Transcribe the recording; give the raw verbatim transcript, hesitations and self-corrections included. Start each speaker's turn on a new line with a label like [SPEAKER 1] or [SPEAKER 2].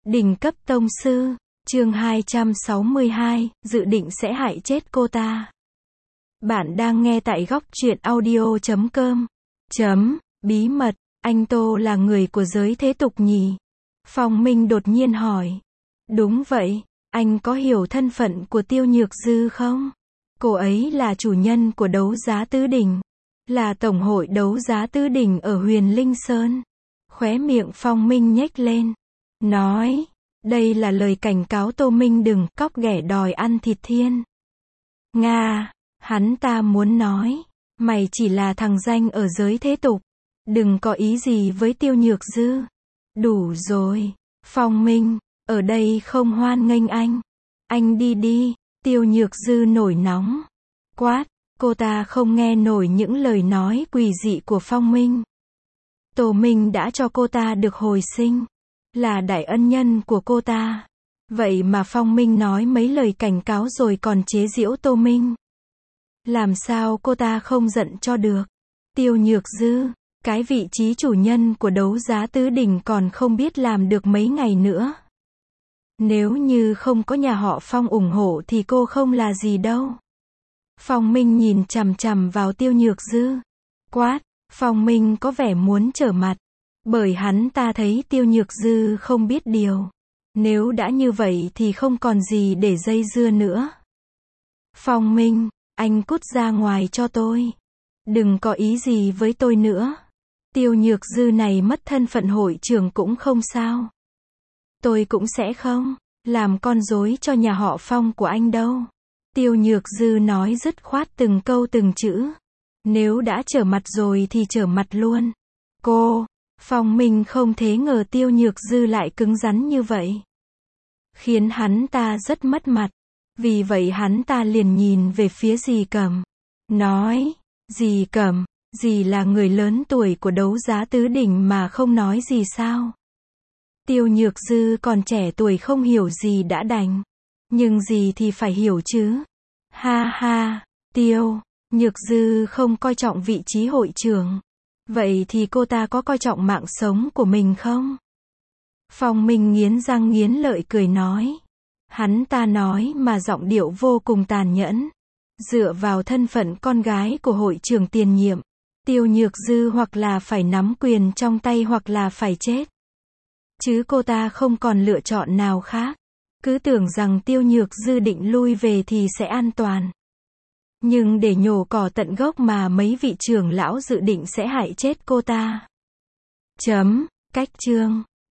[SPEAKER 1] Đỉnh cấp tông sư, chương hai trăm sáu mươi hai, dự định sẽ hại chết cô ta. Bạn đang nghe tại góc truyện audio chấm com. Chấm, bí mật, anh Tô là người của giới thế tục nhỉ? Phong Minh đột nhiên hỏi. Đúng vậy, anh có hiểu thân phận của Tiêu Nhược Dư không? Cô ấy là chủ nhân của đấu giá Tứ Đỉnh, là tổng hội đấu giá Tứ Đỉnh ở Huyền Linh Sơn. Khóe miệng Phong Minh nhếch lên, nói, đây là lời cảnh cáo Tô Minh đừng cóc ghẻ đòi ăn thịt thiên. Nga, hắn ta muốn nói, mày chỉ là thằng danh ở giới thế tục, đừng có ý gì với Tiêu Nhược Dư. Đủ rồi, Phong Minh, ở đây không hoan nghênh anh. Anh đi đi, Tiêu Nhược Dư nổi nóng. Quát, cô ta không nghe nổi những lời nói quỷ dị của Phong Minh. Tô Minh đã cho cô ta được hồi sinh, là đại ân nhân của cô ta. Vậy mà Phong Minh nói mấy lời cảnh cáo rồi còn chế giễu Tô Minh. Làm sao cô ta không giận cho được? Tiêu Nhược Dư, cái vị trí chủ nhân của đấu giá Tứ Đỉnh còn không biết làm được mấy ngày nữa. Nếu như không có nhà họ Phong ủng hộ thì cô không là gì đâu. Phong Minh nhìn chằm chằm vào Tiêu Nhược Dư. Quát, Phong Minh có vẻ muốn trở mặt, bởi hắn ta thấy Tiêu Nhược Dư không biết điều. Nếu đã như vậy thì không còn gì để dây dưa nữa. Phong Minh, anh cút ra ngoài cho tôi. Đừng có ý gì với tôi nữa. Tiêu Nhược Dư này mất thân phận hội trưởng cũng không sao. Tôi cũng sẽ không làm con rối cho nhà họ Phong của anh đâu. Tiêu Nhược Dư nói dứt khoát từng câu từng chữ. Nếu đã trở mặt rồi thì trở mặt luôn. Cô, Phong Minh không thể ngờ Tiêu Nhược Dư lại cứng rắn như vậy. Khiến hắn ta rất mất mặt. Vì vậy hắn ta liền nhìn về phía dì Cẩm. Nói, dì Cẩm, dì là người lớn tuổi của đấu giá Tứ Đỉnh mà không nói gì sao? Tiêu Nhược Dư còn trẻ tuổi không hiểu gì đã đành. Nhưng dì thì phải hiểu chứ. Ha ha, Tiêu Nhược Dư không coi trọng vị trí hội trưởng. Vậy thì cô ta có coi trọng mạng sống của mình không? Phong Minh nghiến răng nghiến lợi cười nói. Hắn ta nói mà giọng điệu vô cùng tàn nhẫn. Dựa vào thân phận con gái của hội trưởng tiền nhiệm, Tiêu Nhược Dư hoặc là phải nắm quyền trong tay hoặc là phải chết. Chứ cô ta không còn lựa chọn nào khác. Cứ tưởng rằng Tiêu Nhược Dư định lui về thì sẽ an toàn. Nhưng để nhổ cỏ tận gốc mà mấy vị trưởng lão dự định sẽ hại chết cô ta. Chấm, cách chương.